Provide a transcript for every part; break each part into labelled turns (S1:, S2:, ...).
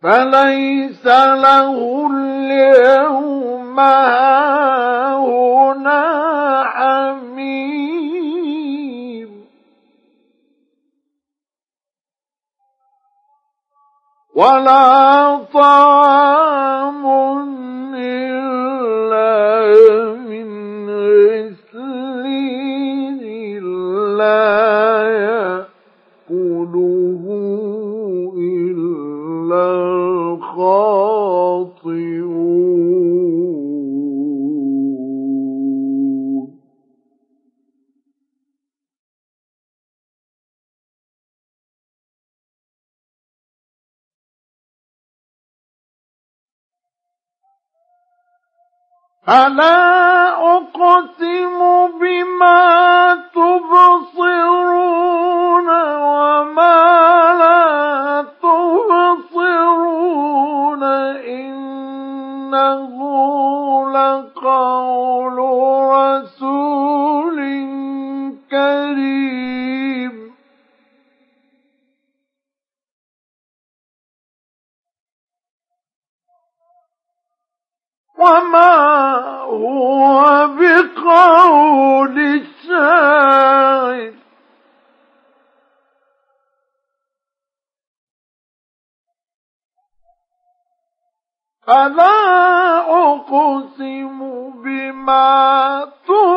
S1: فليس له اليوم هاهنا حميم ولا طعام إلا من غسلين لا يأكله إلا الخاطئون ألا أقسم بما تبصرون وما لا تبصرون إنه لقول رسول كريم وما هو بقول شاعر فلا أقسم بما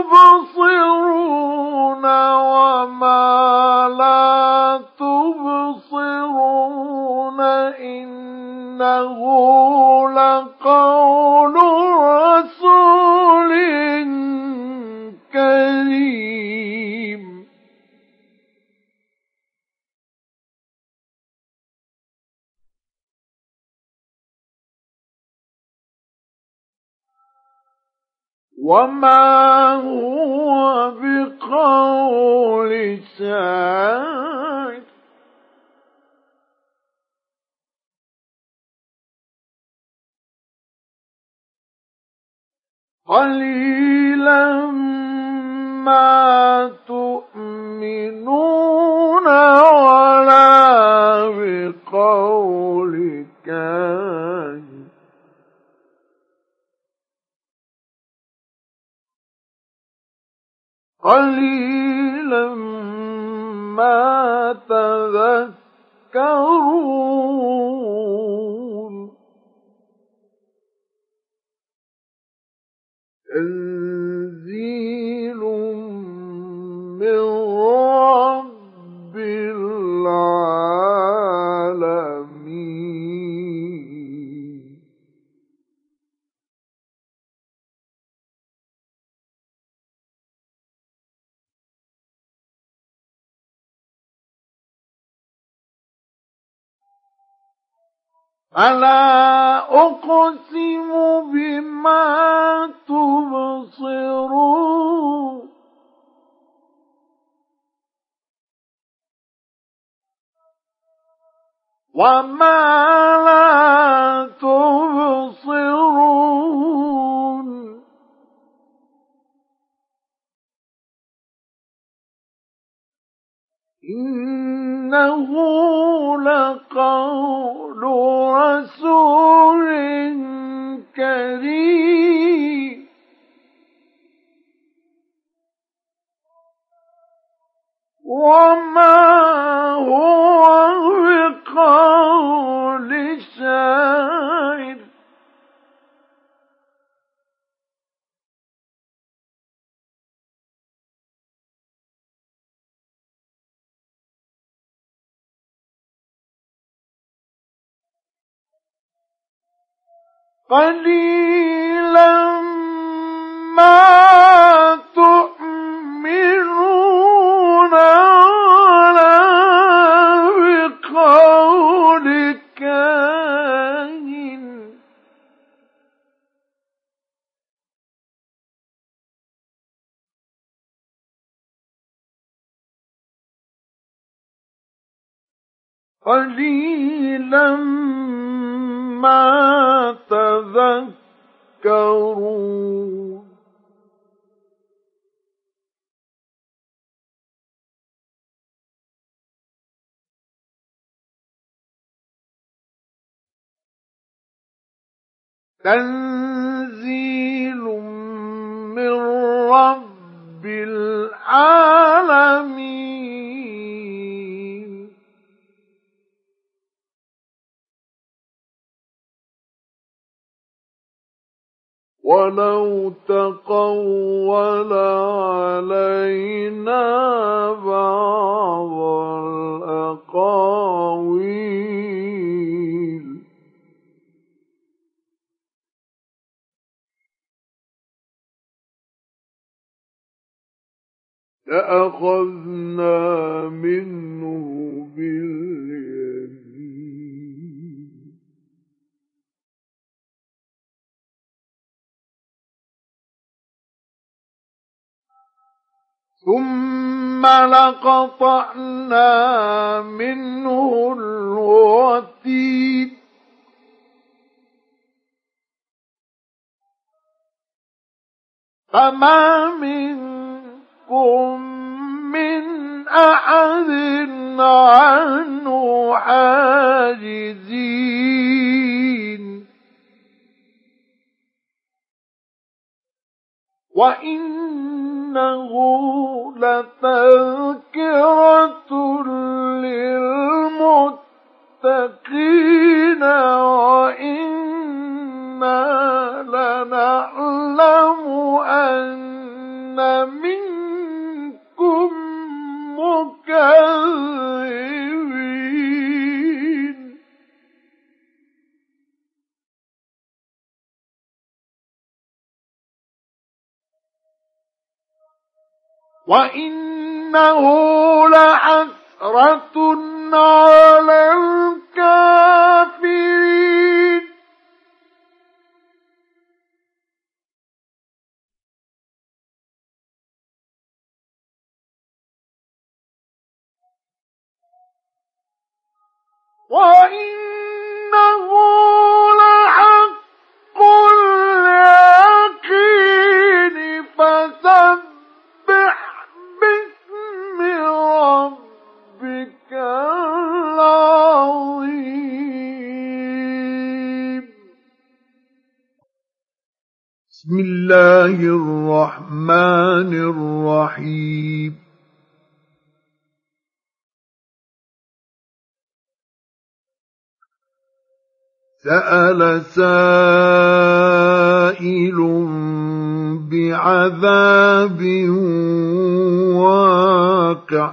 S1: تبصرون وما لا تبصرون إنه لقول رسول كريم وما هو بقول شاعر قليلا ما تؤمنون ولا بقول كاهن قليلا ما تذكرون تنزيل من رب العالمين ألا أقسم بما تبصرون وما لا تبصرون إنه لقول رسول كريم وما هو بقول شاعر قليلا ما تؤمنون ولا بقول كاهن قليلا ما تذكرون تنزيل من رب العالمين ولو تقول علينا بعض الأقاويل لأخذنا منه باليمين ثم لقطعنا منه الوتين فما منكم من أحد عنه حاجزين وإنه لتذكرة للمتقين وإنا لنعلم أن منكم مكذبين وإنه لحسرة على الكافرين وإنه لحق اليقين فسبح باسم ربك العظيم بسم الله الرحمن الرحيم سأل سائل بعذاب واقع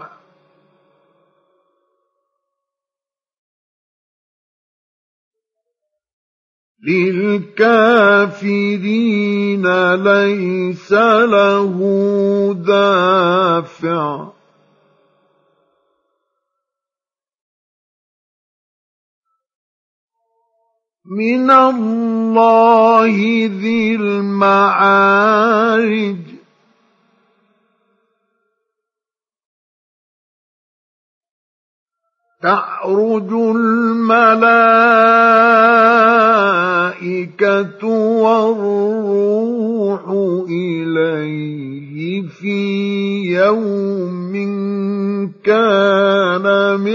S1: للكافرين ليس له دافع من الله ذي المعارج تعرج الملائكة والروح إليه في يوم كان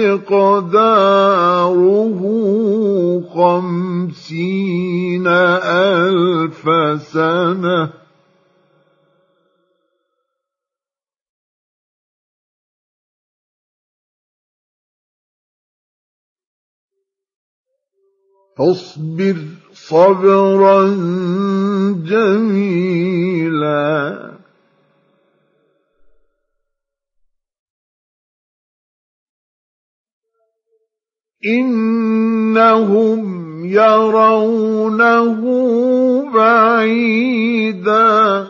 S1: مقداره 50,000 سنة فاصبر صبرا جميلا إنهم يرونه بعيدا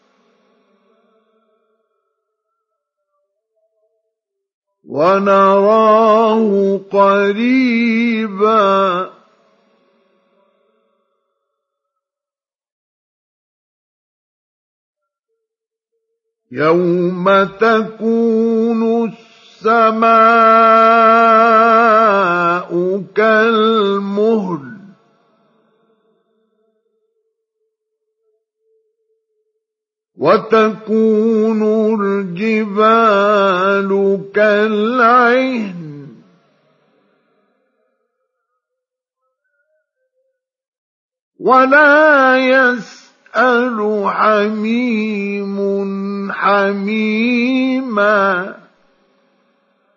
S1: ونراه قريبا يوم تكون السماء كالمهل وتكون الجبال كالعهن ولا يسأل حميم حميما